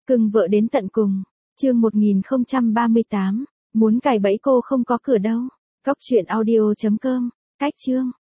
Cưng vợ đến tận cùng. Chương 1038. Muốn cài bẫy cô không có cửa đâu. Cóc truyện audio.com. Cách chương.